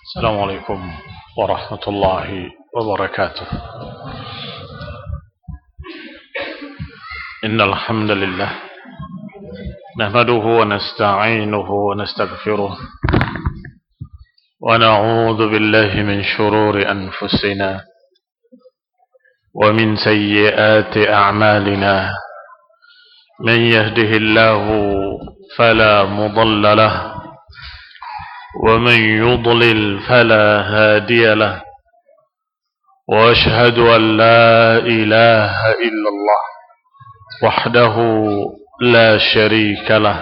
السلام عليكم ورحمة الله وبركاته. إن الحمد لله نحمده ونستعينه ونستغفره ونعوذ بالله من شرور أنفسنا ومن سيئات أعمالنا. من يهده الله فلا مضل له ومن يضلل فلا هادي له، وأشهد أن لا إله إلا الله وحده لا شريك له،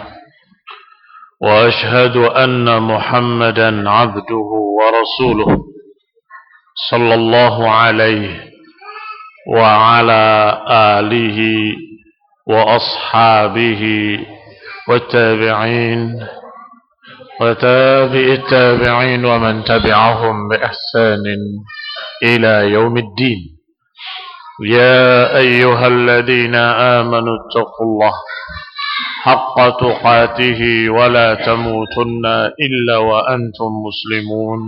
وأشهد أن محمدا عبده ورسوله صلى الله عليه وعلى آله وأصحابه والتابعين وتابع التابعين ومن تبعهم بإحسان إلى يوم الدين. يا أيها الذين آمنوا اتقوا الله حق تقاته ولا تموتن إلا وأنتم مسلمون.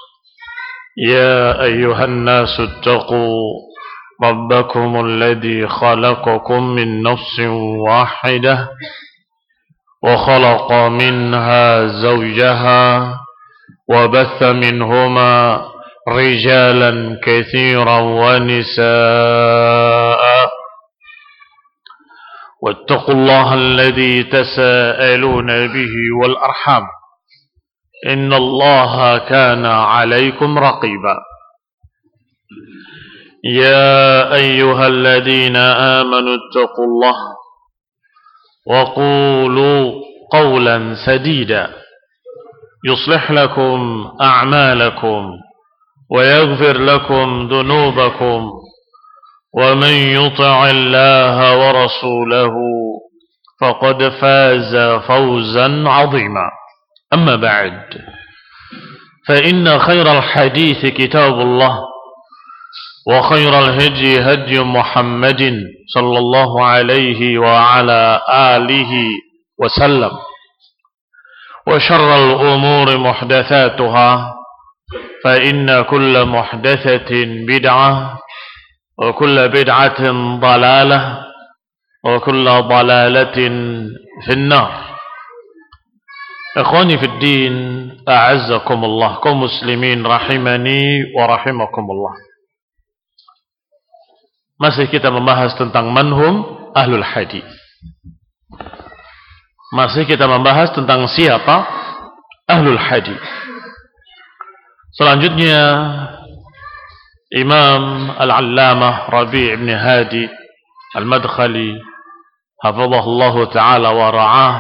يا أيها الناس اتقوا ربكم الذي خلقكم من نفس واحدة وخلق منها زوجها وبث منهما رجالا كثيرا ونساء، واتقوا الله الذي تساءلون به والأرحام إن الله كان عليكم رقيبا. يا أيها الذين آمنوا اتقوا الله وقولوا قولا سديدا يصلح لكم أعمالكم ويغفر لكم ذنوبكم، ومن يطع الله ورسوله فقد فاز فوزا عظيما. أما بعد، فإن خير الحديث كتاب الله، وخير الهدي هدي محمد صلى الله عليه وعلى آله وسلم، وشر الأمور محدثاتها، فإن كل محدثة بدعة، وكل بدعة ضلالة، وكل ضلالة في النار. إخواني في الدين، أعزكم الله، kaum muslimin rahimani wa rahimakumullah. Masih kita membahas tentang manhum ahlul hadis. Masih kita membahas tentang siapa ahlul hadis. Selanjutnya Imam Al-Allamah Rabi' ibn Hadi Al-Madkhali hafizahullahu ta'ala wa ra'ah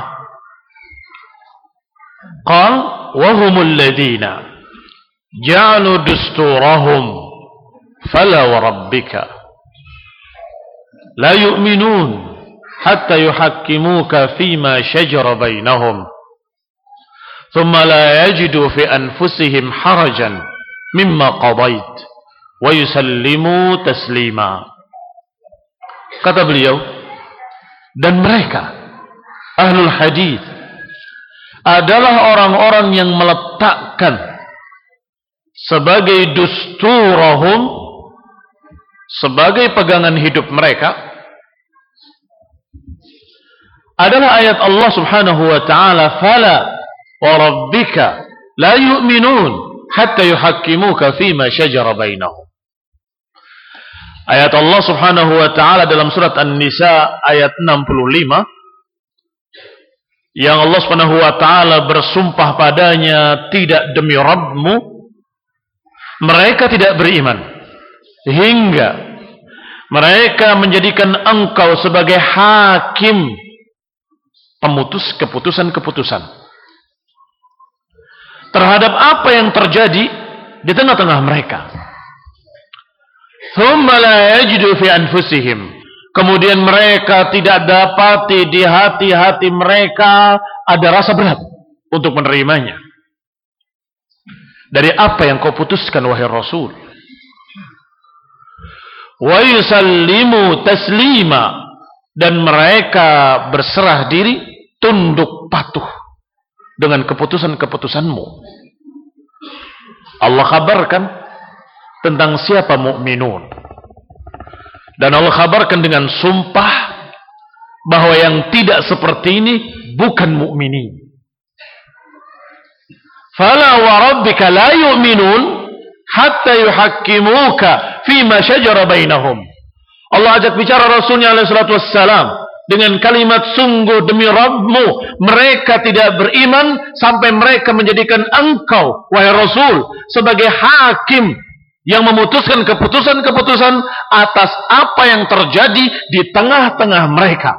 qal wa humul ladhina ja'alu dusturahum fala wa rabbika لا يؤمنون حتى يحكموك فيما شجر بينهم ثم لا يجدوا في أنفسهم حرجا مما قضيت ويسلموا تسليما. Kata beliau, dan mereka ahlul hadis adalah orang-orang yang meletakkan sebagai dusturahum, sebagai pegangan hidup mereka adalah ayat Allah Subhanahu wa ta'ala, fala wa rabbika la yu'minun hatta yuhakkimuka fima shajara bainahum. Ayat Allah Subhanahu wa ta'ala dalam surat An-Nisa ayat 65 yang Allah Subhanahu wa ta'ala bersumpah padanya, tidak demi Rabbmu mereka tidak beriman hingga mereka menjadikan engkau sebagai hakim, pemutus keputusan-keputusan terhadap apa yang terjadi di tengah-tengah mereka. Thumma la yajidu fi anfusihim, kemudian mereka tidak dapati di hati-hati mereka ada rasa berat untuk menerimanya dari apa yang kau putuskan wahai Rasul. Wa yusallimu taslima, dan mereka berserah diri, tunduk patuh dengan keputusan-keputusanmu. Allah kabarkan tentang siapa mukminun. Dan Allah kabarkan dengan sumpah bahwa yang tidak seperti ini bukan mukminin. Fala wa rabbika la yu'minun hatta yuhakkimuka fima syajara bainahum. Allah ajak bicara Rasulnya alaihi salatu wassalam dengan kalimat sungguh demi Rabbmu, mereka tidak beriman sampai mereka menjadikan engkau, wahai Rasul, sebagai hakim yang memutuskan keputusan-keputusan atas apa yang terjadi di tengah-tengah mereka.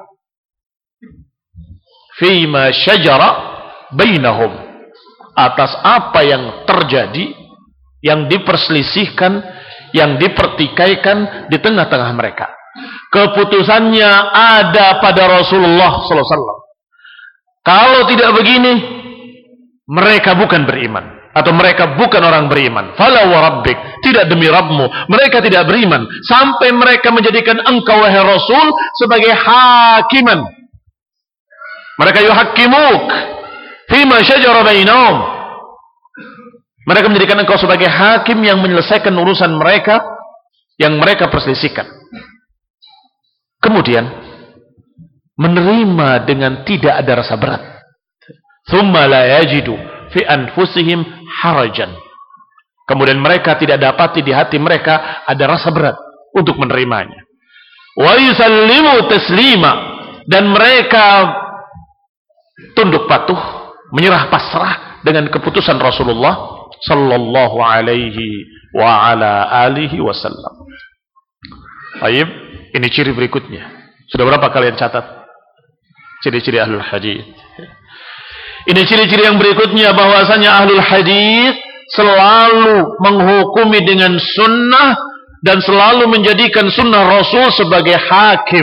Fima syajara bainahum. Atas apa yang terjadi, yang diperselisihkan, yang dipertikaikan di tengah-tengah mereka. Keputusannya ada pada Rasulullah sallallahu alaihi wasallam. Kalau tidak begini, mereka bukan beriman, atau mereka bukan orang beriman. Fala wa rabbik, tidak demi Rabbmu, mereka tidak beriman sampai mereka menjadikan engkau wahai Rasul sebagai hakiman. Mereka yuhakkimuk fima syajara bainahum. Mereka menjadikan engkau sebagai hakim yang menyelesaikan urusan mereka yang mereka perselisihkan. Kemudian menerima dengan tidak ada rasa berat. Thumma la yajidu fi anfusihim harajan. Kemudian mereka tidak dapati di hati mereka ada rasa berat untuk menerimanya. Wa yusallimu taslima, dan mereka tunduk patuh, menyerah pasrah dengan keputusan Rasulullah sallallahu alaihi wa ala alihi wasallam. Baik, ini ciri berikutnya. Sudah berapa kalian catat? Ciri-ciri ahlul hadis. Ini ciri-ciri yang berikutnya, bahwasanya ahlul hadis selalu menghukumi dengan sunnah dan selalu menjadikan sunnah Rasul sebagai hakim.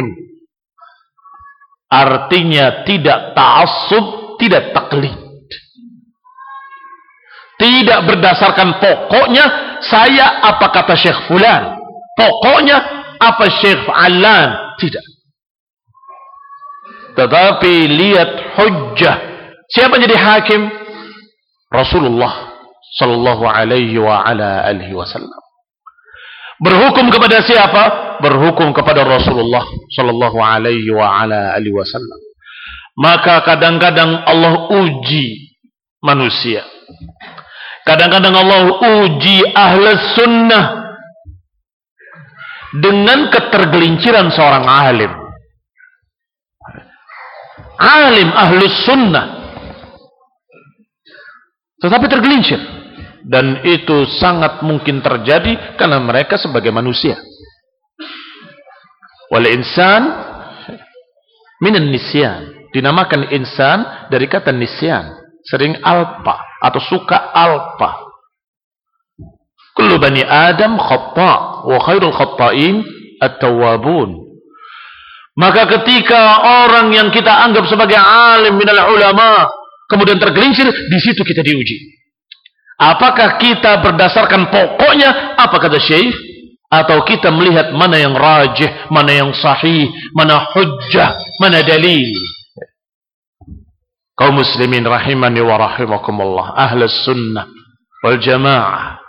Artinya tidak ta'assub, tidak taklid. Tidak berdasarkan pokoknya saya apa kata Syekh Fulan, pokoknya apa Syekh Alan, tidak. Tetapi lihat hujjah. Siapa jadi hakim? Rasulullah sallallahu alaihi wa ala alihi wasallam. Berhukum kepada siapa? Berhukum kepada Rasulullah sallallahu alaihi wa ala alihi wasallam. Maka kadang-kadang Allah uji manusia. Kadang-kadang Allah uji ahlus sunnah dengan ketergelinciran seorang alim. Alim ahlus sunnah, tetapi tergelincir. Dan itu sangat mungkin terjadi karena mereka sebagai manusia. Wal insan minan nisyan. Dinamakan insan dari kata nisyan. Sering alpa atau suka alpa. Kullu bani Adam khata' wa khairul khata'in at-tawwabun. Maka ketika orang yang kita anggap sebagai alim minal ulama kemudian tergelincir, di situ kita diuji. Apakah kita berdasarkan pokoknya apa kata syekh, atau kita melihat mana yang rajih, mana yang sahih, mana hujjah, mana dalil. Kaum muslimin rahimani wa rahimakumullah, ahlus sunnah wal jamaah.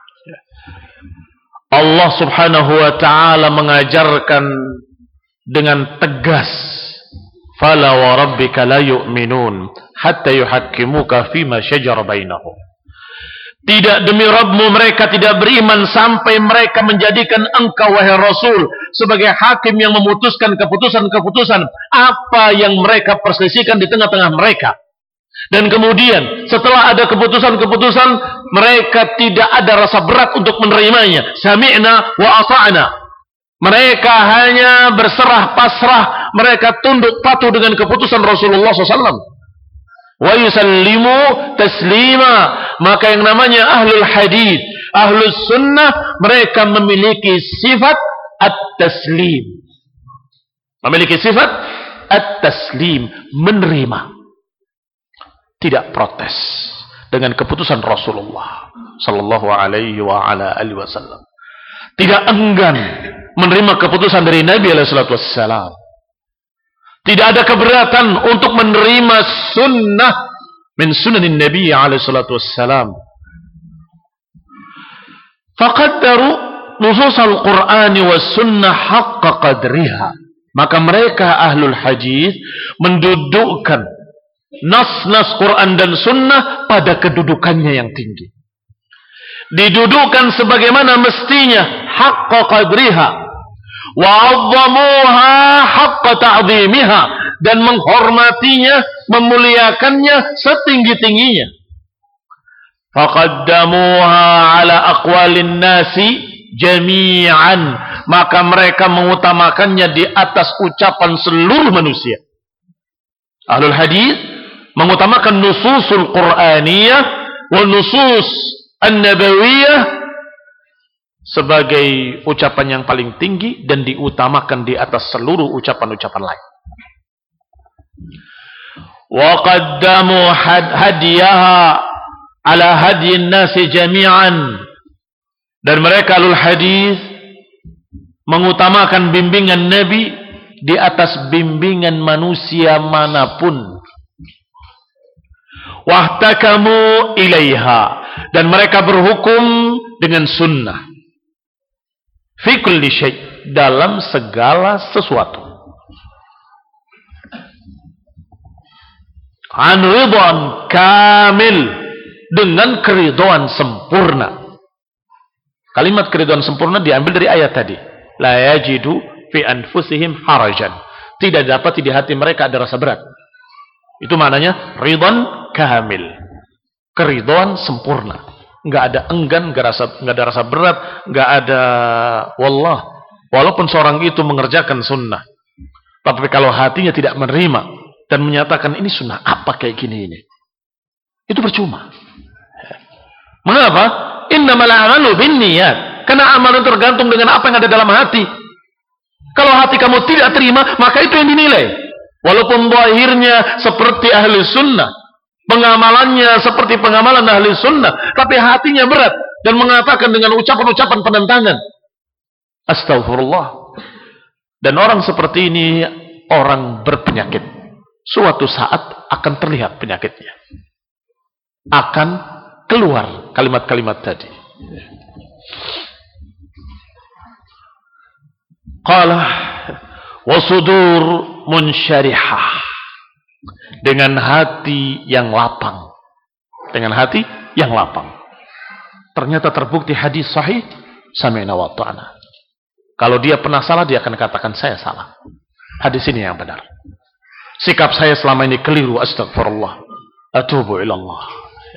Allah subhanahu wa ta'ala mengajarkan dengan tegas, fala wa rabbika la yu'minun hatta yuhakkimuka fima syajara bainahum. Tidak, demi Rabbmu mereka tidak beriman sampai mereka menjadikan engkau wahai Rasul sebagai hakim yang memutuskan keputusan-keputusan apa yang mereka perselisihkan di tengah-tengah mereka. Dan kemudian setelah ada keputusan-keputusan, mereka tidak ada rasa berat untuk menerimanya. Sami'na wa ata'na. Mereka hanya berserah pasrah, mereka tunduk patuh dengan keputusan Rasulullah SAW. Wa yusallimu taslima. Maka yang namanya ahlul hadis, ahlus sunnah, mereka memiliki sifat at-taslim. Memiliki sifat at-taslim, menerima. Tidak protes dengan keputusan Rasulullah sallallahu alaihi wa ala alihi wasallam. Tidak enggan menerima keputusan dari Nabi alaihi salatu wassalam. Tidak ada keberatan untuk menerima sunnah min sunanin Nabi alaihi salatu wassalam. Faqaddaru nusus al-Qur'ani was sunnah haqqa qadriha. Maka mereka ahlul hadis mendudukkan nas-nas Quran dan sunnah pada kedudukannya yang tinggi. Didudukkan sebagaimana mestinya, haqqa qadriha wa 'azzamuha haqqa ta'zimiha, dan menghormatinya, memuliakannya setinggi-tingginya. Faqaddamuha 'ala aqwalin nasi jami'an, maka mereka mengutamakannya di atas ucapan seluruh manusia. Ahlul hadis mengutamakan nususul Qur'aniyah wa nusus an-nabawiyah sebagai ucapan yang paling tinggi dan diutamakan di atas seluruh ucapan-ucapan lain. Wa qaddamu hadiyaha ala hadyin nasi jami'an, dan mereka ahlul hadis mengutamakan bimbingan Nabi di atas bimbingan manusia manapun. Wahtakamu ilaiha, dan mereka berhukum dengan sunnah. Fi kulli syai', dalam segala sesuatu. An ridwan kamil, dengan keridhaan sempurna. Kalimat keridhaan sempurna diambil dari ayat tadi. La yajidu fi anfusihim harajan. Tidak dapat di hati mereka ada rasa berat. Itu maknanya ridwan kamil. Keridhaan sempurna. Enggak ada enggan, enggak ada rasa berat, enggak ada walaupun seorang itu mengerjakan sunnah. Tapi kalau hatinya tidak menerima dan menyatakan ini sunnah apa kayak gini ini, itu percuma. Mengapa? Innamal a'malu binniyat. Karena amalan tergantung dengan apa yang ada dalam hati. Kalau hati kamu tidak terima, maka itu yang dinilai. Walaupun zahirnya seperti ahli sunnah, pengamalannya seperti pengamalan ahli sunnah, tapi hatinya berat dan mengatakan dengan ucapan-ucapan penentangan. Astagfirullah. Dan orang seperti ini orang berpenyakit. Suatu saat akan terlihat penyakitnya. Akan keluar kalimat-kalimat tadi. Qala wasudur munsyarihah, dengan hati yang lapang. Dengan hati yang lapang. Ternyata terbukti hadis sahih, sami'na wa ta'na. Kalau dia pernah salah, dia akan katakan saya salah. Hadis ini yang benar. Sikap saya selama ini keliru, astagfirullah, atubu ilallah.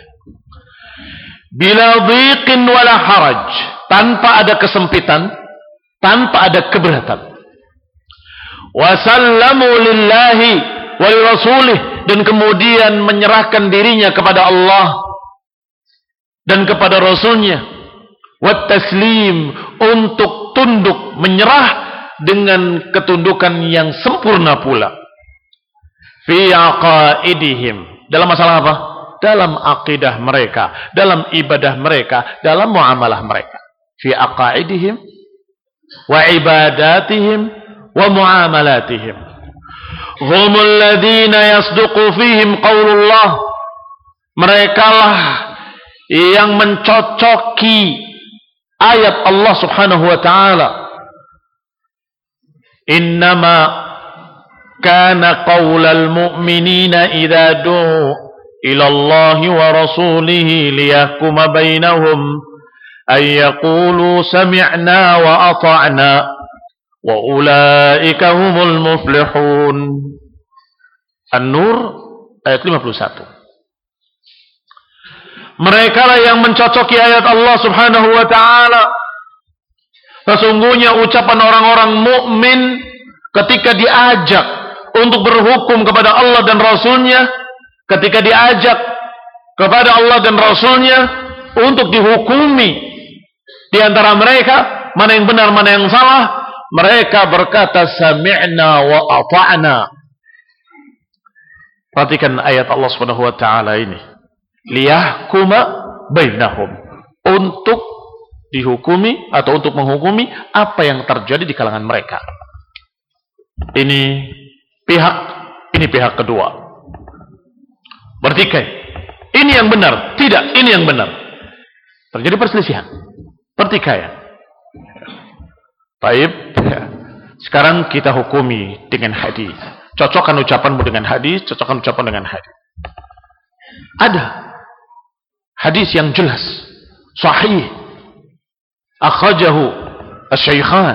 Bila dhiqin wala haraj, tanpa ada kesempitan, tanpa ada keberatan. Wasallamu lillahi wa lirasulih, dan kemudian menyerahkan dirinya kepada Allah dan kepada Rasulnya. Wat taslim, untuk tunduk, menyerah dengan ketundukan yang sempurna pula. Fi aqaidihim, dalam masalah apa? Dalam akidah mereka, dalam ibadah mereka, dalam muamalah mereka. Fi aqaidihim wa ibadatihim wa muamalatihim. Humul ladzina yasduqu fihim qaulullah. Merekalah yang mencocoki ayat Allah Subhanahu wa taala. Innama kana qaulal mu'minina idza du'u ila Allah wa rasulihi liyahkuma bainahum ay yaqulu sami'na wa ata'na wa ulaika humul muflihun. An-Nur ayat 51. Mereka lah yang mencocoki ayat Allah Subhanahu wa taala. Sesungguhnya ucapan orang-orang mukmin ketika diajak untuk berhukum kepada Allah dan Rasulnya, ketika diajak kepada Allah dan Rasulnya untuk dihukumi di antara mereka, mana yang benar, mana yang salah, mereka berkata sami'na wa ata'na. Perhatikan ayat Allah Subhanahu wa taala ini. Liyahkuma bainahum, untuk dihukumi atau untuk menghukumi apa yang terjadi di kalangan mereka. Ini pihak kedua. Bertikai. Ini yang benar, tidak, ini yang benar. Terjadi perselisihan. Pertikaian. Baik. Sekarang kita hukumi dengan hadis. Cocokkan ucapanmu dengan hadis, cocokkan ucapan dengan hadis. Ada hadis yang jelas, sahih, akhrajahu asy-syaikhan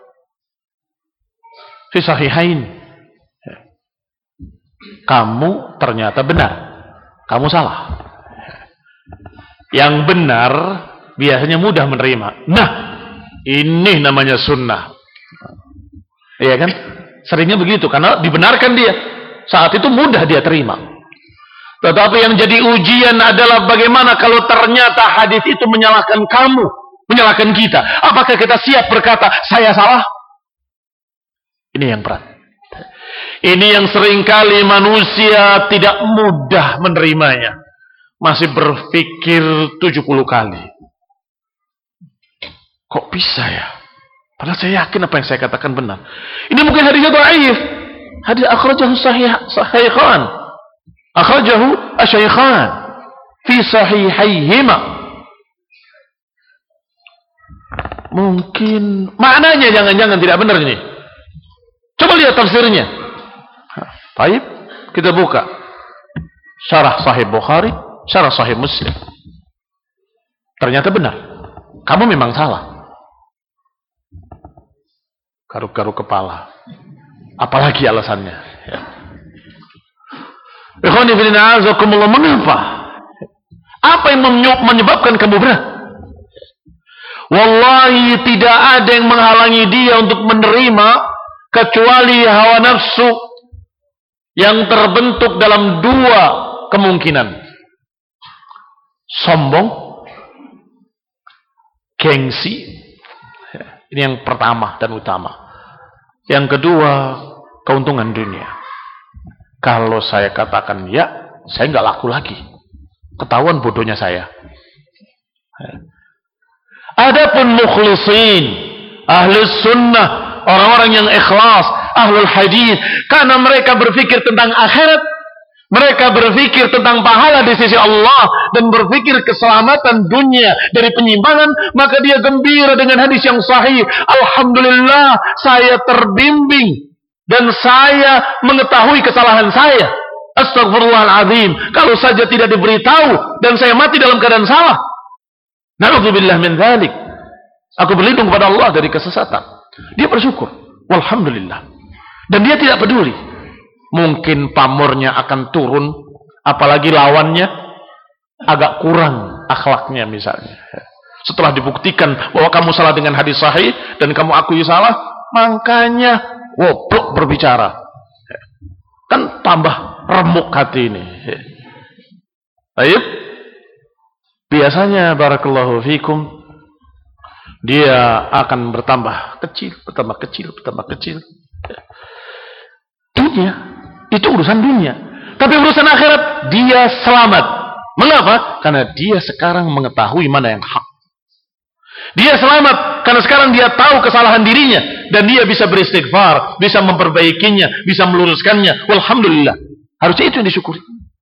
fi sahihain. Kamu ternyata benar, kamu salah. Yang benar biasanya mudah menerima. Nah, ini namanya sunnah. Iya kan? Seringnya begitu karena dibenarkan dia. Saat itu mudah dia terima. Tetapi yang jadi ujian adalah bagaimana kalau ternyata hadis itu menyalahkan kamu, menyalahkan kita. Apakah kita siap berkata saya salah? Ini yang berat. Ini yang seringkali manusia tidak mudah menerimanya. Masih berpikir 70 kali. Kok bisa ya? Padahal saya yakin apa yang saya katakan benar. Ini mungkin hadisnya dhaif. Hadis akhrajahu sahihah. Akhrajahu asy-syaikhan fi sahihaihima. Mungkin maknanya jangan-jangan tidak benar ini. Coba lihat tafsirnya. Baik, kita buka syarah Sahih Bukhari, syarah Sahih Muslim. Ternyata benar. Kamu memang salah. Garuk-garuk kepala. Apalagi alasannya. Ikhwani fillah, azakumullah, mengapa? Apa yang menyebabkan kamu berat? Wallahi tidak ada yang menghalangi dia untuk menerima kecuali hawa nafsu yang terbentuk dalam dua kemungkinan. Sombong, gengsi. Ini yang pertama dan utama. Yang kedua, keuntungan dunia. Kalau saya katakan ya, saya nggak laku lagi. Ketahuan bodohnya saya. Adapun mukhlisin, ahli sunnah, orang-orang yang ikhlas, ahlul hadis, karena mereka berpikir tentang akhirat, mereka berpikir tentang pahala di sisi Allah dan berpikir keselamatan dunia dari penyimpangan, maka dia gembira dengan hadis yang sahih. Alhamdulillah, saya terbimbing dan saya mengetahui kesalahan saya. Astagfirullahaladzim. Kalau saja tidak diberitahu dan saya mati dalam keadaan salah. Na'udzubillah min dzalik. Aku berlindung kepada Allah dari kesesatan. Dia bersyukur. Walhamdulillah. Dan dia tidak peduli. Mungkin pamornya akan turun, apalagi lawannya agak kurang akhlaknya misalnya. Setelah dibuktikan bahwa kamu salah dengan hadis sahih dan kamu akui salah, makanya woblok berbicara. Kan tambah remuk hati ini. Baik. Biasanya barakallahu fikum dia akan bertambah kecil, bertambah kecil, bertambah kecil. Dunia itu urusan dunia. Tapi urusan akhirat dia selamat. Mengapa? Karena dia sekarang mengetahui mana yang hak. Dia selamat karena sekarang dia tahu kesalahan dirinya dan dia bisa beristighfar, bisa memperbaikinya, bisa meluruskannya. Walhamdulillah. Harusnya itu yang disyukuri.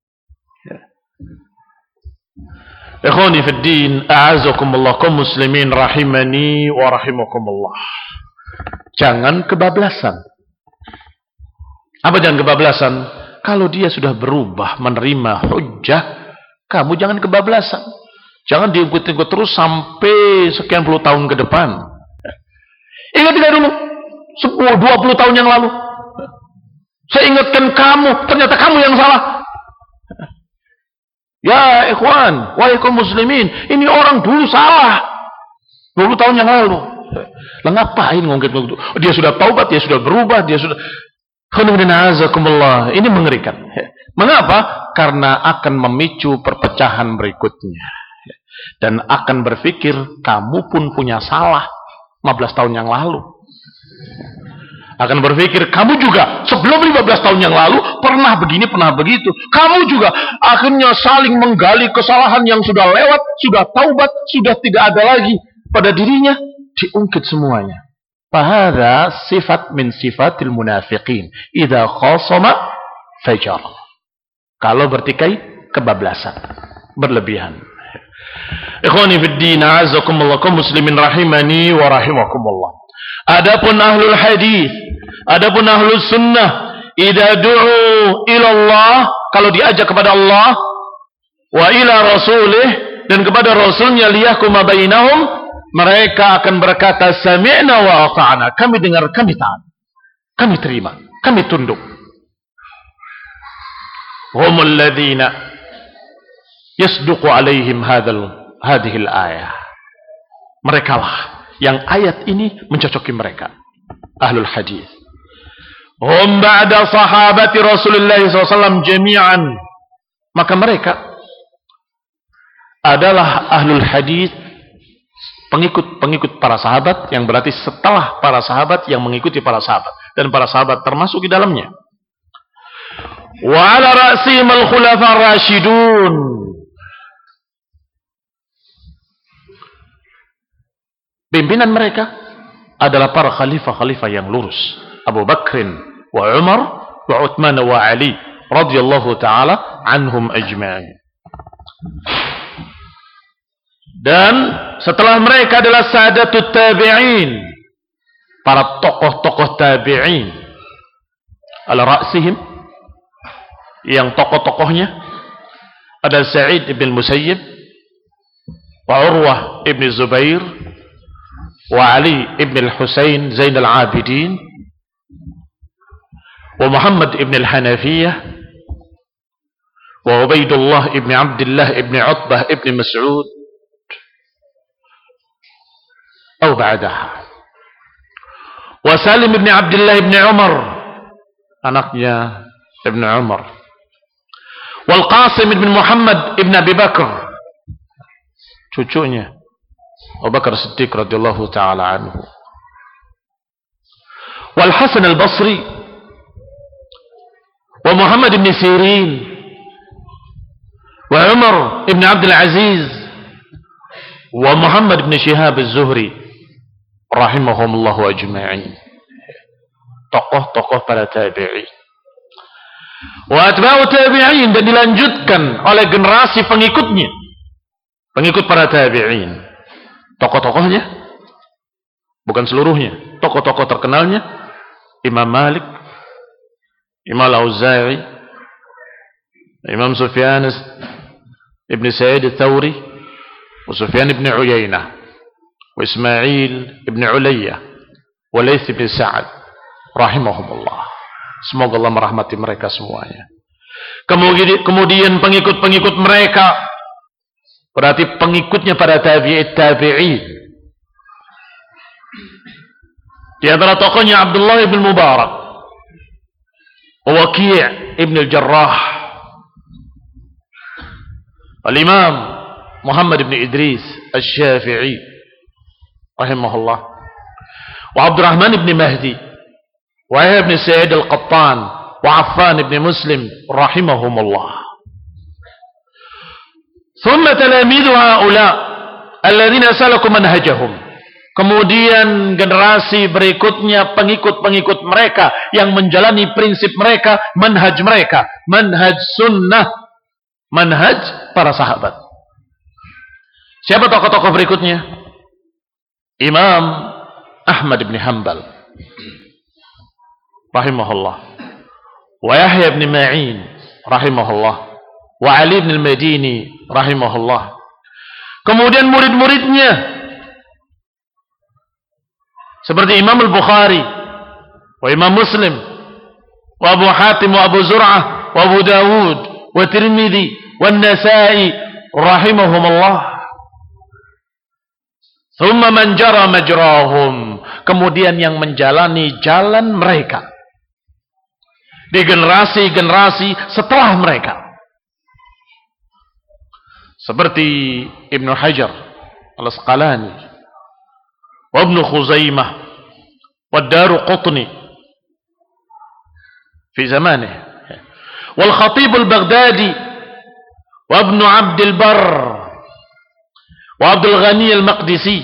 Ikhwani fid din, a'azakumullah, kaum muslimin rahimani wa rahimakumullah. Jangan kebablasan. Apa jangan kebablasan? Kalau dia sudah berubah menerima hujjah, kamu jangan kebablasan. Jangan diikut-ikut terus sampai sekian puluh tahun ke depan. Ingat tidak dulu 10-20 tahun yang lalu saya ingatkan kamu, ternyata kamu yang salah. Ya ikhwan, wahai kaum muslimin, ini orang dulu salah 20 tahun yang lalu. Lah ngapain ngungkit-ngungkit? Dia sudah taubat, dia sudah berubah, dia sudah. Ini mengerikan. Mengapa? Karena akan memicu perpecahan berikutnya. Dan akan berpikir kamu pun punya salah 15 tahun yang lalu. Akan berpikir kamu juga sebelum 15 tahun yang lalu pernah begini, pernah begitu. Kamu juga akhirnya saling menggali kesalahan yang sudah lewat, sudah taubat, sudah tidak ada lagi pada dirinya, diungkit semuanya. Fahadha sifat min sifatil munafiqin. Idza khasama fajar. Kalau bertikai, kebablasan, berlebihan. Ikhwani fid din, a'azzakumullah, kaum muslimin rahimani wa rahimakumullah. Adapun ahlul hadis, adapun ahlus sunnah, idza du'u ila Allah, kalau diajak kepada Allah, wa ila rasulih, dan kepada rasulnya, liyahkuma bainahum, mereka akan berkata sami'na wa ata'na, kami dengar, kami taat, kami terima, kami tunduk. Humul ladzina yasduqu alaihim hadhihi al-ayah. Merekalah yang ayat ini mencocoki mereka, ahlul hadis. Hum ba'da sahabati Rasulullah SAW jami'an. Maka mereka adalah ahlul hadis, pengikut para sahabat, yang berarti setelah para sahabat yang mengikuti para sahabat, dan para sahabat termasuk di dalamnya. Wa ala ra'sihim al-khulafa ar-rasyidun. Pimpinan mereka adalah para khalifah-khalifah yang lurus, Abu Bakrin wa Umar wa Uthman wa Ali radhiyallahu ta'ala anhum ajma'in. Dan setelah mereka adalah sadatut tabi'in, para tokoh-tokoh tabi'in. Ala ra'sihim, yang tokoh-tokohnya ada Sa'id ibn Musayyib wa Urwah ibn Zubair wa Ali ibn al-Husayn Zain al-Abidin wa Muhammad ibn al-Hanafiyah wa Ubaidullah ibn Abdullah ibn Utbah ibn Mas'ud atau ba'daha, wa Salim ibn Abdullah ibn Umar, anaknya ibn Umar, wal Qasim ibn Muhammad ibn Abi Bakr, cucunya Abu Bakar Siddiq radhiyallahu ta'ala anhu, wal Hasan al-Basri, wa Muhammad ibn Sirin, wa Umar ibn Abdul Aziz, wa Muhammad ibn Shihab az-Zuhri rahimahumullahu ajma'in. Tokoh-tokoh para tabi'in. Wa atba'u tabi'in, dan dilanjutkan oleh generasi pengikutnya, pengikut para tabi'in. Tokoh-tokohnya, bukan seluruhnya, tokoh-tokoh terkenalnya, Imam Malik, Imam Al-Auza'i, Imam Sufyan ibn Sa'id al-Thawri, wa Sufyan ibn Uyainah, wa Ismail ibn Ulayya, wa Laits ibn Sa'ad rahimahumullah. Semoga Allah merahmati mereka semuanya. Kemudian pengikut-pengikut mereka, berarti pengikutnya para tabi'in. Di antara tokohnya Abdullah ibn Mubarak, Waqi' ibn al-Jarrah, Al-Imam Muhammad ibn Idris al-Syafi'i rahimahullah, wa Abdurrahman ibn Mahdi, wa Yahya ibn Sa'id al-Qattan, wa Affan ibn Muslim rahimahumullah. ثم تلاميذ هؤلاء الذين سلكوا منهجهم. Kemudian generasi berikutnya, pengikut-pengikut mereka yang menjalani prinsip mereka, manhaj sunnah, manhaj para sahabat. Siapa tokoh-tokoh berikutnya? Imam Ahmad bin Hanbal rahimahullah, wa Yahya bin Ma'in rahimahullah, wa Ali bin al-Madini rahimahullah. Kemudian murid-muridnya seperti Imam Al-Bukhari, wa Imam Muslim, wa Abu Hatim, wa Abu Zur'ah, wa Abu Dawud, wa Tirmidzi, wa Nasa'i rahimahumullah. Thumma man jara majrahum, kemudian yang menjalani jalan mereka di generasi-generasi setelah mereka, seperti Ibnu Hajar Al-Asqalani, wa Ibnu Khuzaimah, wa Daruqutni fi zamanih, wal Khatib al-Baghdadi, wa Ibnu Abd al-Barr, wa Abdul Ghani al-Maqdisi,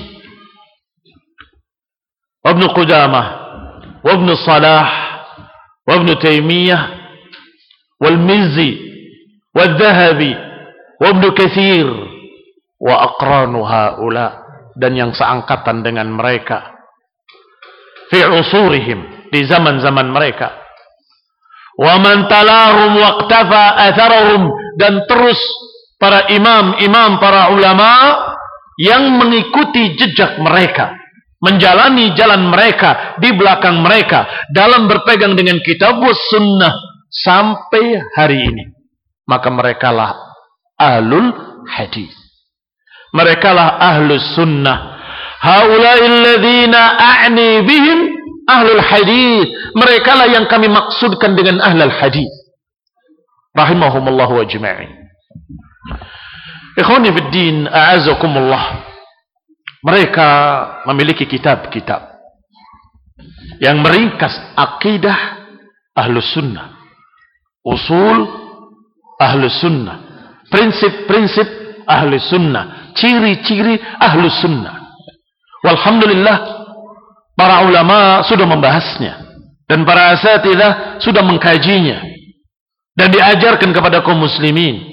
wa Ibnu Qudamah, wa Ibnu Salah, wa Ibnu Taymiyah, wal Mizzi, wal Dhahabi, wa Ibnu Katsir, wa aqranu haula, dan yang seangkatan dengan mereka, fi usurihim, di zaman-zaman mereka, wa man talahum waqtafa atharahum, dan terus para imam-imam, para ulama yang mengikuti jejak mereka, menjalani jalan mereka di belakang mereka dalam berpegang dengan kitab was sunnah sampai hari ini, maka merekalah ahlul hadis, merekalah ahlus sunnah. Haula'il ladzina a'ni bihim ahlul hadis, merekalah yang kami maksudkan dengan ahlul hadis rahimahumullahu ajma'in. Ikhwani fid din, a'azakumullah, mereka memiliki kitab-kitab yang meringkas akidah ahlus sunnah, usul ahlus sunnah, prinsip-prinsip ahlus sunnah, ciri-ciri ahlus sunnah. Walhamdulillah, para ulama sudah membahasnya dan para asatidzah sudah mengkajinya dan diajarkan kepada kaum muslimin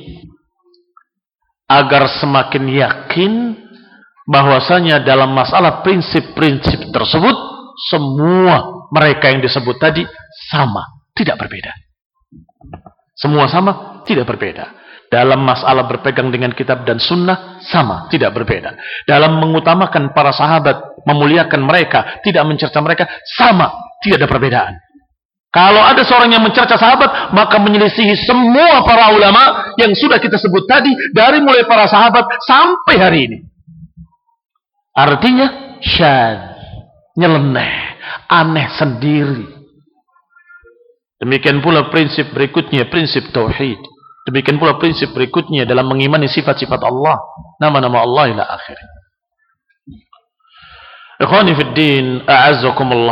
agar semakin yakin bahwasanya dalam masalah prinsip-prinsip tersebut semua mereka yang disebut tadi sama, tidak berbeda. Semua sama, tidak berbeda. Dalam masalah berpegang dengan kitab dan sunnah sama, tidak berbeda. Dalam mengutamakan para sahabat, memuliakan mereka, tidak mencerca mereka, sama, tidak ada perbedaan. Kalau ada seorang yang mencerca sahabat, maka menyelisihi semua para ulama yang sudah kita sebut tadi, dari mulai para sahabat sampai hari ini. Artinya syadz, nyeleneh, aneh sendiri. Demikian pula prinsip berikutnya, prinsip tauhid. Demikian pula prinsip berikutnya dalam mengimani sifat-sifat Allah, nama-nama Allah ila akhir. Ikhwani fid din, a'azzakumullah.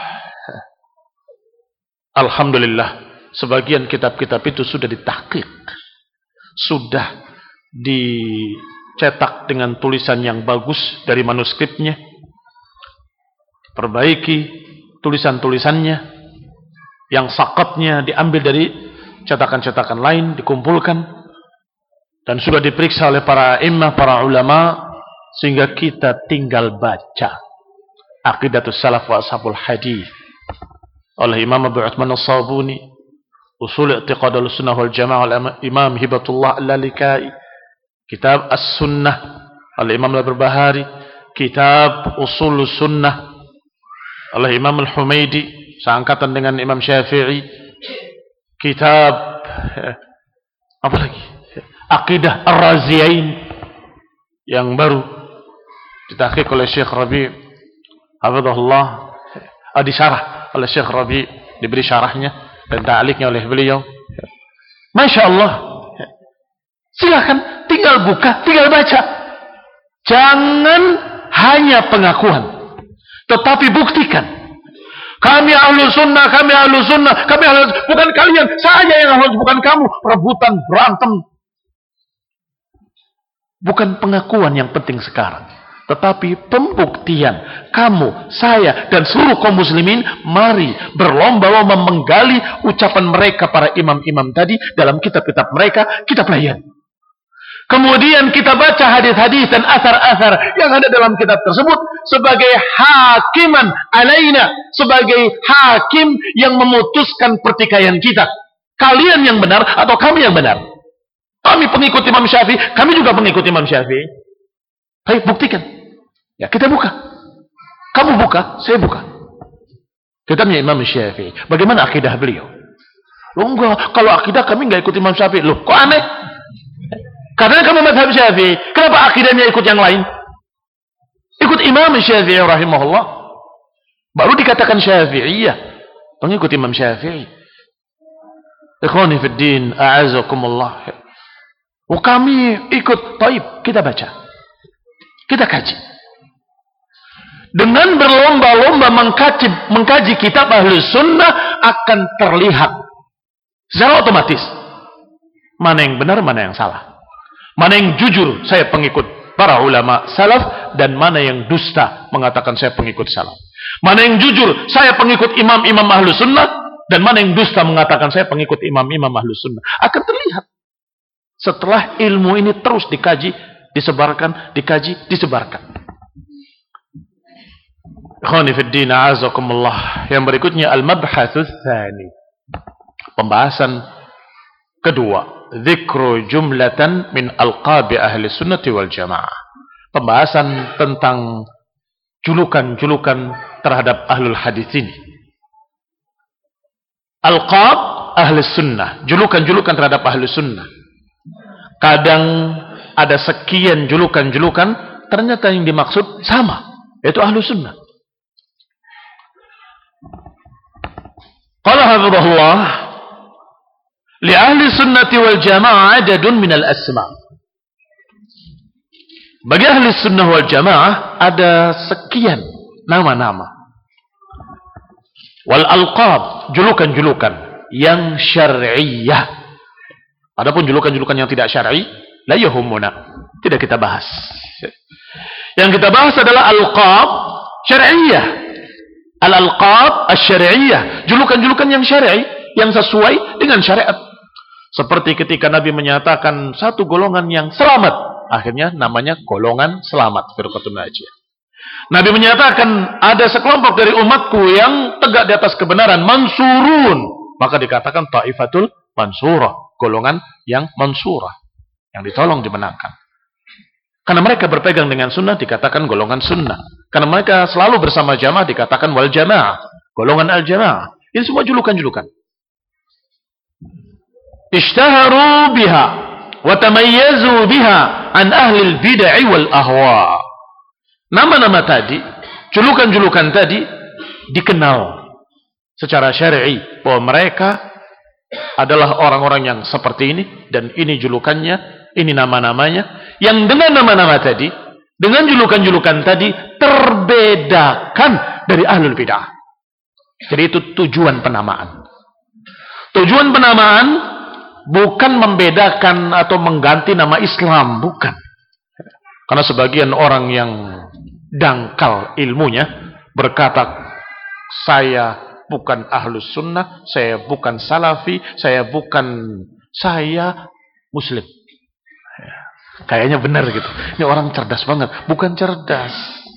Alhamdulillah, sebagian kitab-kitab itu sudah ditahqiq, sudah dicetak dengan tulisan yang bagus dari manuskripnya, perbaiki tulisan-tulisannya, yang sakatnya diambil dari cetakan-cetakan lain, dikumpulkan dan sudah diperiksa oleh para imam, para ulama, sehingga kita tinggal baca Aqidatus Salaf wa Ashabul Hadis oleh Imam Abu Uthman As-Sabuni, Usul I'tiqad Ahlussunnah wal Jamaah oleh Imam Hibatullah Al-Lalikai, Kitab As-Sunnah oleh Imam Al-Barbahari, Kitab Usul Sunnah oleh Imam Al-Humaidi, seangkatan dengan Imam Syafi'i, Kitab apa lagi? Aqidah Ar-Raziyain yang baru ditahqiq oleh Syekh Rabi' hafizahullah, disyarah oleh Syekh Rabi', diberi syarahnya dan ta'liqnya oleh beliau. Masya Allah, silakan tinggal buka, tinggal baca. Jangan hanya pengakuan, tetapi buktikan. Kami ahlu sunnah, kami ahlu sunnah, kami ahlu sunnah. Bukan kalian, saya yang ahlu sunnah, bukan kamu. Rebutan, berantem. Bukan pengakuan yang penting sekarang, tetapi pembuktian. Kamu, saya, dan seluruh kaum muslimin, mari berlomba-lomba menggali ucapan mereka, para imam-imam tadi, dalam kitab-kitab mereka, kita pelajari. Kemudian kita baca hadis-hadis dan asar-asar yang ada dalam kitab tersebut sebagai hakiman alaina, sebagai hakim yang memutuskan pertikaian kita. Kalian yang benar atau kami yang benar? Kami pengikut Imam Syafi'i, kami juga pengikut Imam Syafi'i. Baik, buktikan. Ya, kita buka. Kamu buka, saya buka. Kitabnya Imam Syafi'i. Bagaimana akidah beliau? Loh enggak, kalau akidah kami enggak ikut Imam Syafi'i. Loh, kok aneh? Karena kamu mazhab Syafi'i, kenapa akidahnya ikut yang lain? Ikut Imam Syafi'i rahimahullah. Baru dikatakan Syafi'iyah, pengikut Imam Syafi'i. Ikhwani fid din, a'azakumullah. Kami ikut, taib, kita baca. Kita kaji. Dengan berlomba-lomba mengkaji kitab Ahlus Sunnah akan terlihat secara otomatis mana yang benar, mana yang salah. Mana yang jujur, saya pengikut para ulama salaf, dan mana yang dusta mengatakan saya pengikut salaf. Mana yang jujur, saya pengikut imam-imam Ahlus Sunnah, dan mana yang dusta mengatakan saya pengikut imam-imam Ahlus Sunnah. Akan terlihat setelah ilmu ini terus dikaji disebarkan, dikaji, disebarkan. Ikhwani fid din, a'azakumullah. Yang berikutnya al-mabhatsus tsani. Pembahasan kedua, dzikru jumlatan min alqabi ahli sunnati wal jamaah. Pembahasan tentang julukan-julukan terhadap ahlul hadis ini. Alqab ahli sunnah, julukan-julukan terhadap ahli sunnah. Kadang ada sekian julukan-julukan, ternyata yang dimaksud sama, yaitu ahli sunnah. Qala hafizahullah, li ahli sunnati wal jamaah adadun minal asma. Bagi ahli sunnah wal jamaah ada sekian nama-nama. Wal alqab, julukan-julukan yang syar'iyyah. Adapun julukan-julukan yang tidak syar'i, la yahumuna, tidak kita bahas. Yang kita bahas adalah alqab syar'iyyah. Al-alqab asy-syar'iyyah, julukan-julukan yang syar'i, yang sesuai dengan syariat. Seperti ketika Nabi menyatakan satu golongan yang selamat, akhirnya namanya golongan selamat, firqatun najiyah. Nabi menyatakan ada sekelompok dari umatku yang tegak di atas kebenaran, mansurun, maka dikatakan taifatul mansurah, golongan yang mansurah, yang ditolong, dimenangkan. Karena mereka berpegang dengan sunnah dikatakan golongan sunnah. Karena mereka selalu bersama jamaah dikatakan wal jamaah, golongan al jamaah. Ini semua julukan-julukan. Ishtaharu biha wa tamayyazu biha an ahli al-bid'ah wal ahwa. Nama-nama tadi, julukan-julukan tadi dikenal secara syar'i bahwa mereka adalah orang-orang yang seperti ini, dan ini julukannya, ini nama-namanya, yang dengan nama-nama tadi, dengan julukan-julukan tadi terbedakan dari ahlul bid'ah. Jadi itu tujuan penamaan. Tujuan penamaan bukan membedakan atau mengganti nama Islam, bukan. Karena sebagian orang yang dangkal ilmunya berkata, saya bukan ahlus sunnah, saya bukan salafi, saya muslim. Kayaknya benar gitu. Ini orang cerdas banget. Bukan cerdas.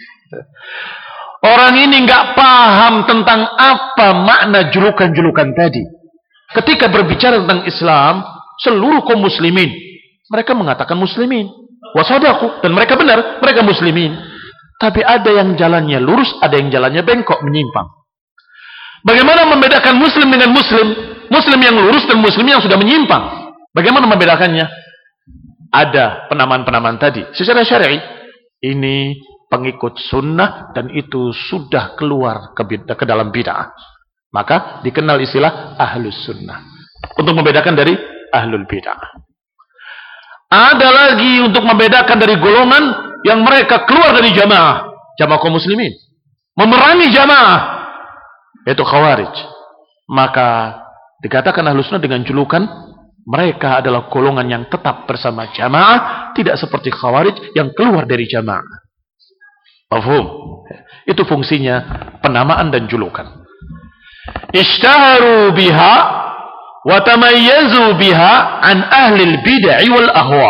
Orang ini nggak paham tentang apa makna julukan-julukan tadi. Ketika berbicara tentang Islam, seluruh kaum muslimin, mereka mengatakan muslimin. Wasadaku, dan mereka benar, mereka muslimin. Tapi ada yang jalannya lurus, ada yang jalannya bengkok, menyimpang. Bagaimana membedakan muslim dengan muslim? Muslim yang lurus dan muslim yang sudah menyimpang. Bagaimana membedakannya? Ada penamaan-penamaan tadi. Secara syar'i, ini pengikut sunnah dan itu sudah keluar ke dalam bid'ah. Maka dikenal istilah ahlus sunnah. Untuk membedakan dari ahlul bid'ah. Ada lagi untuk membedakan dari golongan yang mereka keluar dari jamaah kaum muslimin, memerangi jamaah, yaitu khawarij. Maka dikatakan ahlus sunnah dengan julukan mereka adalah golongan yang tetap bersama jamaah, tidak seperti khawarij yang keluar dari jamaah. Paham? Itu fungsinya penamaan dan julukan. Ishtaharu biha wa tamayyazu biha an ahlil bid'ah wal ahwa.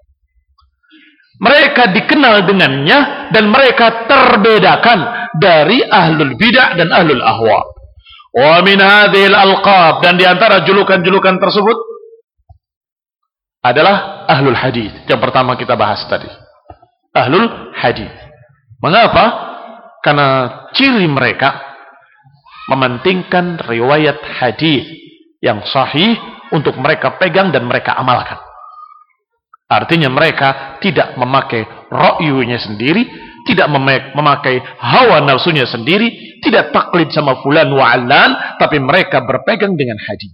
Mereka dikenal dengannya dan mereka terbedakan dari ahlul bid'ah dan ahlul ahwa. Wa min hadhil alqab, dan di antara julukan-julukan tersebut adalah ahlul hadis. Yang pertama kita bahas tadi. Ahlul hadis. Mengapa? Karena ciri mereka mementingkan riwayat hadis yang sahih untuk mereka pegang dan mereka amalkan. Artinya mereka tidak memakai ra'yunya sendiri, tidak memakai hawa nafsunya sendiri, tidak taklid sama fulan wa allan, tapi mereka berpegang dengan hadis.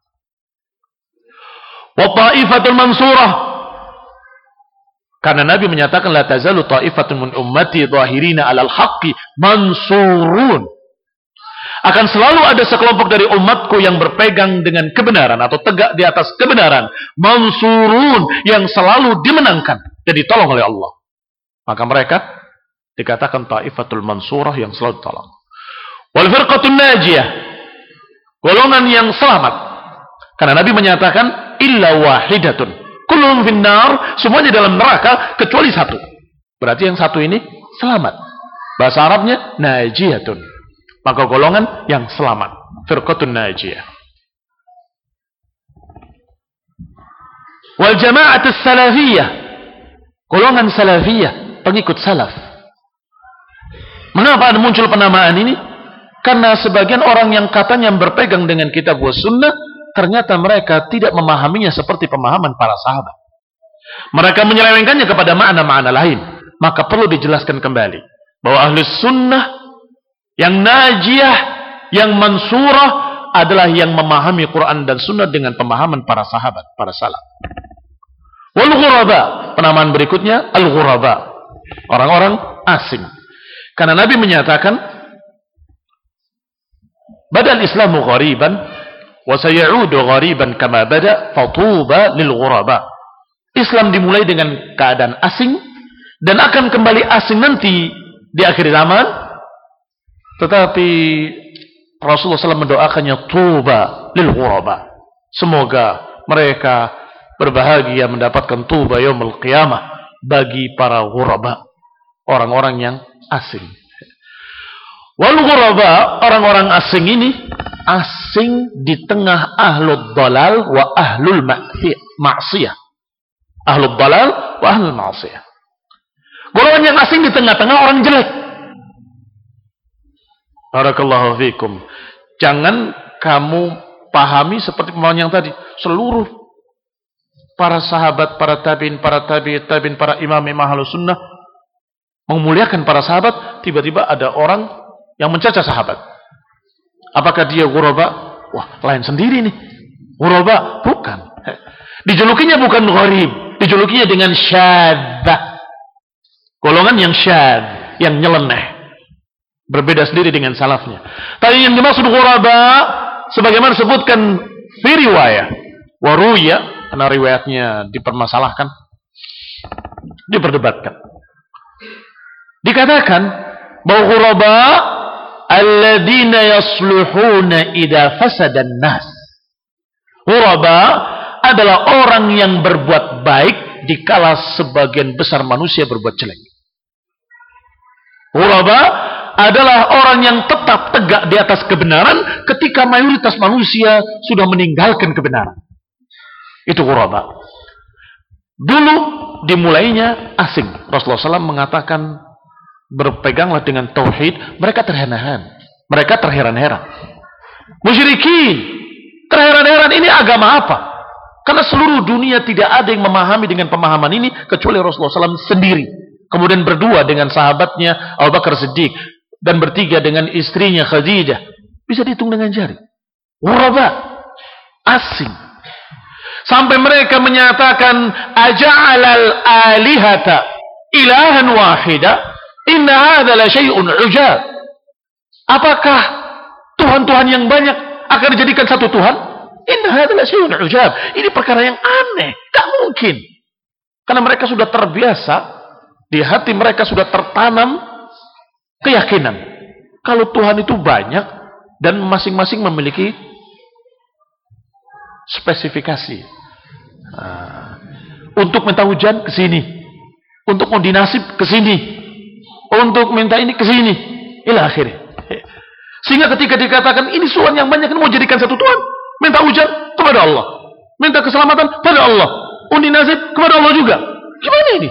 Wa ta'ifatul mansurah, karena Nabi menyatakan la tazalu ta'ifatun min ummati zahirina 'alal haqqi mansurun. Akan selalu ada sekelompok dari umatku yang berpegang dengan kebenaran atau tegak di atas kebenaran, mansurun, yang selalu dimenangkan dan ditolong oleh Allah. Maka mereka dikatakan ta'ifatul mansurah, yang selalu ditolong. Wal firqatun najiyah, golongan yang selamat. Karena Nabi menyatakan illa wahidatun Kulluhum finnar, semuanya dalam neraka kecuali satu. Berarti yang satu ini selamat. Bahasa Arabnya najiyatun. Maka golongan yang selamat. Firqatun najiyah. Wal jama'atus salafiyah. Golongan salafiyah, pengikut salaf. Mengapa muncul penamaan ini? Karena sebagian orang yang katanya berpegang dengan kitab wa sunnah, ternyata mereka tidak memahaminya seperti pemahaman para sahabat. Mereka menyelewengkannya kepada makna-makna lain. Maka perlu dijelaskan kembali bahwa ahlus sunnah yang najiyah, yang mansurah adalah yang memahami Quran dan sunnah dengan pemahaman para sahabat, para salaf. Wal ghuraba, penamaan berikutnya al-ghuraba, orang-orang asing. Karena Nabi menyatakan badal Islamu ghariban wa sayaudu ghariban kama bada fatuba lil ghuraba. Islam dimulai dengan keadaan asing dan akan kembali asing nanti di akhir zaman. Tetapi Rasulullah SAW mendoakannya tuba lil ghuraba. Semoga mereka berbahagia mendapatkan tuba yaumul qiyamah bagi para ghuraba, orang-orang yang asing. Wal ghuraba, orang-orang asing ini asing di tengah ahlul dalal wa ahlul ma'siyah. Ahlul dalal wa ahlul ma'siyah. Golongan yang asing di tengah-tengah orang jelek. Barakallahu fikum. Jangan kamu pahami seperti pemahaman yang tadi. Seluruh para sahabat, para tabi'in, para imam ahlus sunnah memuliakan para sahabat. Tiba-tiba ada orang yang mencaci sahabat. Apakah dia ghuraba? Wah, lain sendiri nih. Ghuraba? Bukan. Dijulukinya bukan gharib. Dijulukinya dengan syadzah. Golongan yang syadz, yang nyeleneh. Berbeda sendiri dengan salafnya. Tadi yang dimaksud ghuraba, sebagaimana disebutkan fi riwayah. Waruya, karena riwayatnya dipermasalahkan. Diperdebatkan. Dikatakan bahwa ghuraba alladzina yasluhuna idza fasada an-nas. Ghuraba adalah orang yang berbuat baik dikala sebagian besar manusia berbuat jelek. Ghuraba adalah orang yang tetap tegak di atas kebenaran ketika mayoritas manusia sudah meninggalkan kebenaran. Itu ghuraba. Dulu dimulainya asing. Rasulullah SAW mengatakan berpeganglah dengan tauhid. Mereka terheran-heran. Musyrikin terheran-heran, ini agama apa? Karena seluruh dunia tidak ada yang memahami dengan pemahaman ini kecuali Rasulullah SAW sendiri. Kemudian berdua dengan sahabatnya Abu Bakar Siddiq dan bertiga dengan istrinya Khadijah. Bisa dihitung dengan jari. Ghuraba, asing. Sampai mereka menyatakan aja'alal alihata ilahan wahida inna hadza la syai'un ujab. Apakah Tuhan-Tuhan yang banyak akan dijadikan satu Tuhan? Inna hadza la syai'un ujab. Ini perkara yang aneh, tak mungkin. Karena mereka sudah terbiasa, di hati mereka sudah tertanam keyakinan kalau Tuhan itu banyak dan masing-masing memiliki spesifikasi. Untuk minta hujan ke sini, untuk mau dinasib ke sini, untuk minta ini ke sini, ila akhirnya. Sehingga ketika dikatakan ini Tuhan yang banyak, ini mau jadikan satu Tuhan, minta hujan kepada Allah, minta keselamatan kepada Allah, undi nasib kepada Allah juga. Gimana ini?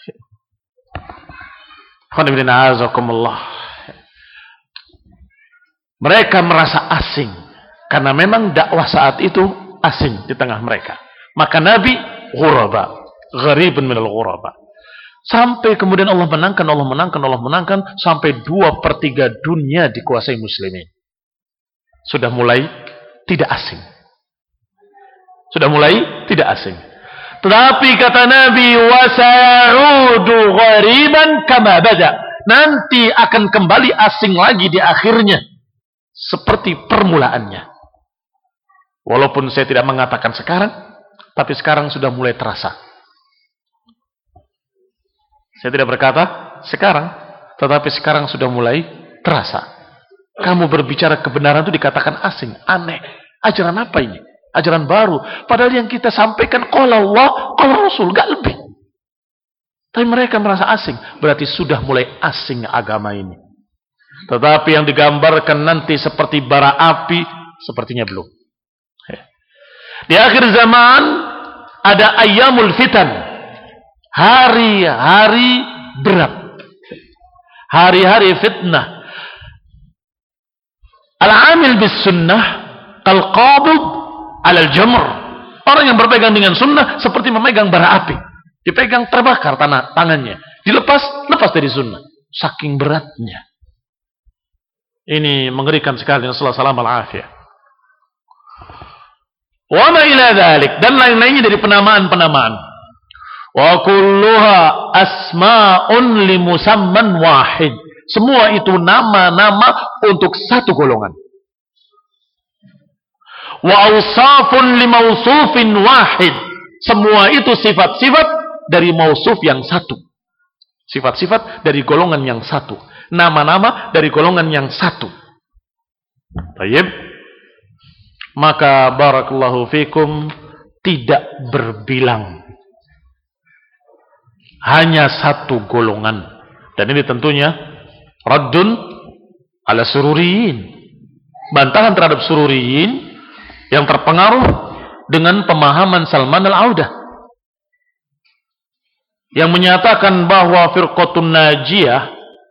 Mereka merasa asing karena memang dakwah saat itu asing di tengah mereka. Maka Nabi ghuraba, gharibun minal ghuraba. Sampai kemudian Allah menangkan sampai 2/3 dunia dikuasai muslimin. Sudah mulai tidak asing. Tetapi kata Nabi wasa'udu ghariban kama bada. Nanti akan kembali asing lagi di akhirnya seperti permulaannya. Walaupun saya tidak mengatakan sekarang, tapi sekarang sudah mulai terasa. Saya tidak berkata sekarang, tetapi sekarang sudah mulai terasa. Kamu berbicara kebenaran itu dikatakan asing, aneh. Ajaran apa ini? ajaran baru. Padahal yang kita sampaikan qala Allah, qala Rasul, gak lebih. Tapi mereka merasa asing. Berarti sudah mulai asing agama ini. Tetapi yang digambarkan nanti seperti bara api, sepertinya belum. Di akhir zaman ada ayyamul fitan. Hari-hari berat. Hari-hari fitnah. Al-amil bis sunnah kal-qabid alal jamr. Orang yang berpegang dengan sunnah seperti memegang bara api. Dipegang terbakar tangannya. Dilepas, lepas dari sunnah. Saking beratnya. Ini mengerikan sekali. Rasulullah SAW al-afiyah. Wa ma ila dhalik. Dan lain-lainnya dari penamaan-penamaan. Wa kulluha asma'un li musamman wahid. Semua itu nama-nama untuk satu golongan. Wa awsafun li mausufin wahid. Semua itu sifat-sifat dari mausuf yang satu. Sifat-sifat dari golongan yang satu. Nama-nama dari golongan yang satu. Baik. Maka barakallahu fikum tidak berbilang. Hanya satu golongan. Dan ini tentunya raddun ala sururiyin. Bantahan terhadap sururiyin yang terpengaruh dengan pemahaman Salman al-Audah. Yang menyatakan bahwa firqatun najiyah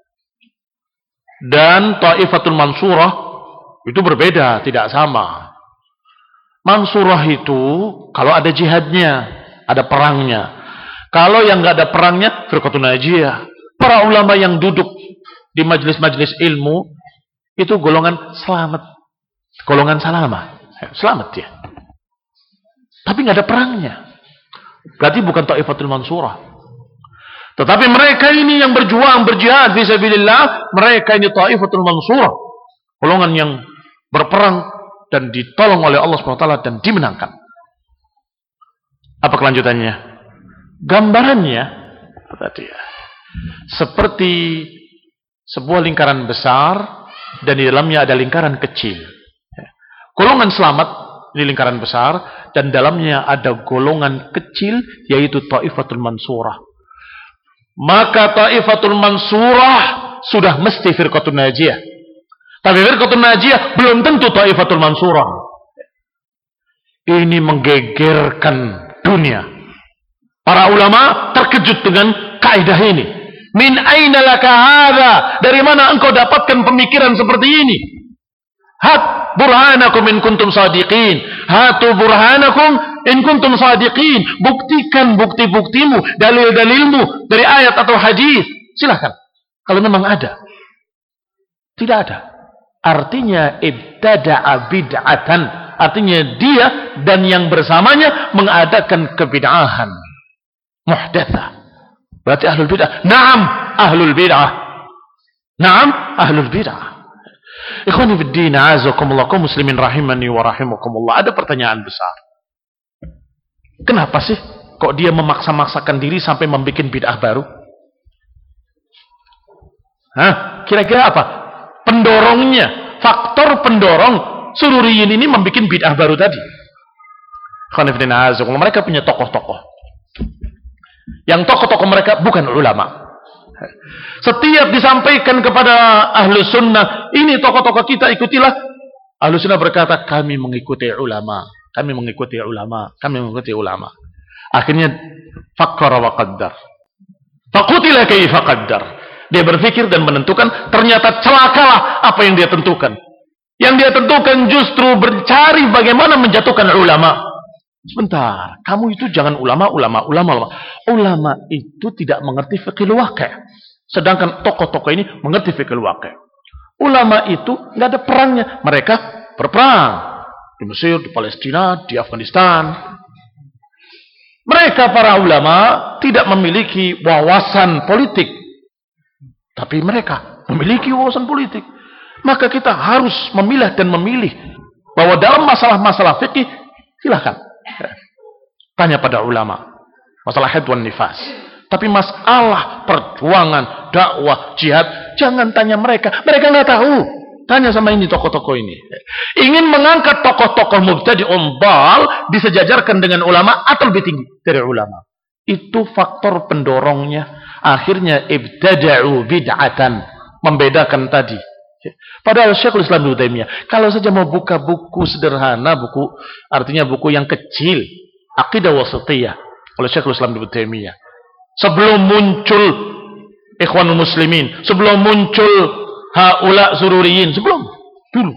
dan ta'ifatul mansurah itu berbeda, tidak sama. Mansurah itu kalau ada jihadnya, ada perangnya. Kalau yang nggak ada perangnya, firqatun najiyah. Para ulama yang duduk di majelis-majelis ilmu itu golongan selamat, golongan selamat ya. Tapi nggak ada perangnya. Berarti bukan ta'ifatul mansurah. Tetapi mereka ini yang berjuang, berjihad fisabilillah, mereka ini ta'ifatul mansurah. Golongan yang berperang dan ditolong oleh Allah SWT dan dimenangkan. Apa kelanjutannya? Gambarannya tadi ya. Seperti sebuah lingkaran besar dan di dalamnya ada lingkaran kecil. Golongan selamat ini lingkaran besar dan dalamnya ada golongan kecil yaitu ta'ifatul mansurah. Maka ta'ifatul mansurah sudah mesti firqatun najiyah. Tapi firqatun najiyah belum tentu ta'ifatul mansurah. Ini menggegerkan dunia. Para ulama terkejut dengan kaidah ini. Min aina laka hadza? Dari mana engkau dapatkan pemikiran seperti ini? Hat burhanakum in kuntum sadiqin. Hatu burhanakum in kuntum sadiqin. Buktikan bukti-buktimu, dalil-dalilmu dari ayat atau hadis. Silakan. Kalau memang ada. Tidak ada. Artinya ibtada'a bid'atan. Artinya dia dan yang bersamanya mengadakan kebid'ahan. Muhdatsah. Berarti ahlul bid'ah. Naam ahlul bid'ah. Naam ahlul bid'ah. Ikhwani fiddin, a'azakumullah, kaum muslimin rahimani wa rahimakumullah. Ada pertanyaan besar. Kenapa sih kok dia memaksa-maksakan diri sampai membuat bid'ah baru? Kira-kira apa? Pendorongnya, faktor pendorong sururiyin ini membuat bid'ah baru tadi. Ikhwani fiddin, a'azakumullah. Mereka punya tokoh-tokoh. Yang tokoh-tokoh mereka bukan ulama. Setiap disampaikan kepada ahlu sunnah, ini tokoh-tokoh kita ikutilah. Ahlu sunnah berkata, kami mengikuti ulama. Kami mengikuti ulama. Kami mengikuti ulama. Akhirnya, fakkara wa qaddar. Faqutila kaifa qaddar. Dia berpikir dan menentukan, ternyata celakalah apa yang dia tentukan. Yang dia tentukan justru mencari bagaimana menjatuhkan ulama. Sebentar, kamu itu jangan ulama. Ulama itu tidak mengerti fiqhul waqi'. Sedangkan tokoh-tokoh ini mengerti fiqhul waqi'. Ulama itu nggak ada perangnya. Mereka berperang di Mesir, di Palestina, di Afghanistan. Mereka para ulama tidak memiliki wawasan politik. Tapi mereka memiliki wawasan politik. Maka kita harus memilah dan memilih bahwa dalam masalah-masalah fikih silahkan tanya pada ulama masalah haid wan nifas. Tapi masalah perjuangan, dakwah, jihad jangan tanya mereka. Mereka nggak tahu. Tanya sama ini tokoh-tokoh ini. Ingin mengangkat tokoh-tokoh mubtadi'un dhal disejajarkan dengan ulama atau lebih tinggi dari ulama. Itu faktor pendorongnya. Akhirnya ibtada'u bid'atan. Membedakan tadi. Padahal Syekhul Islam Ibnu Taimiyah kalau saja mau buka buku sederhana, artinya buku yang kecil, Aqidah Wasithiyah oleh Syekhul Islam Ibnu Taimiyah. Sebelum muncul Ikhwanul Muslimin, sebelum muncul haula sururiyin, sebelum dulu.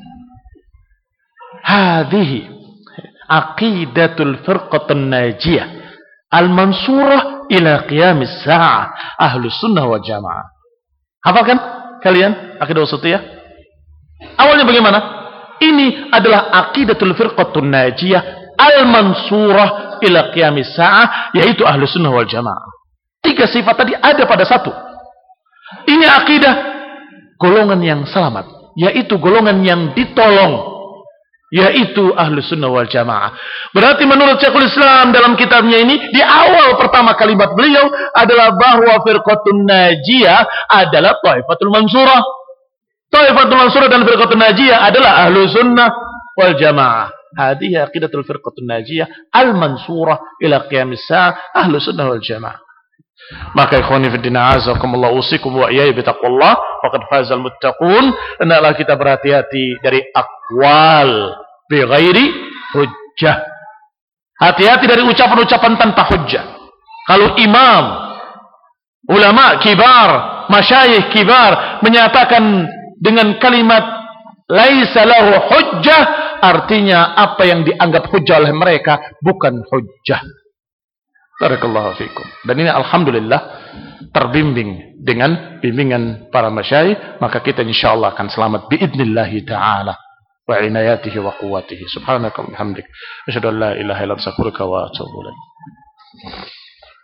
Hadhihi aqidatul firqatun najiyah al-mansurah ila qiyamis sa'ah ahlus sunnah wal jamaah. Hafalkan kalian Aqidah Wasithiyah? Awalnya bagaimana? Ini adalah aqidatul firqatun najiyah al-mansurah ila qiyamis sa'ah, yaitu ahlus sunnah wal jamaah. 3 sifat tadi ada pada satu. Ini akidah golongan yang selamat, yaitu golongan yang ditolong, yaitu ahlus sunnah wal jamaah. Berarti menurut Syekhul Islam dalam kitabnya ini, di awal pertama kalimat beliau adalah bahwa firqatun najiyah adalah thaifatul mansurah. Thaifatul mansurah dan firqatun najiyah adalah ahlus sunnah wal jamaah. Hadhihi aqidatul firqatun najiyah al-mansurah ila qiyamis sa'ah ahlus sunnah wal jamaah. Maka ikhwani fi din azakumullah usikum wa iyaya bitaqwallah faqad fazal muttaqun. Hendaklah kita berhati-hati dari aqwal bi ghairi hujjah. Hati-hati dari ucapan-ucapan tanpa hujjah. Kalau imam, ulama kibar, masyayikh kibar menyatakan dengan kalimat laisa lahu hujjah, artinya apa yang dianggap hujjah oleh mereka bukan hujjah. Barakallahu fikum. Dan ini alhamdulillah terbimbing dengan bimbingan para masyayikh, maka kita insyaallah akan selamat biidznillah taala wa inayatihi wa quwwatihi. Subhanakallahumma wa bihamdik asyhadu an la ilaha illa anta astaghfiruka wa atubu ilaik.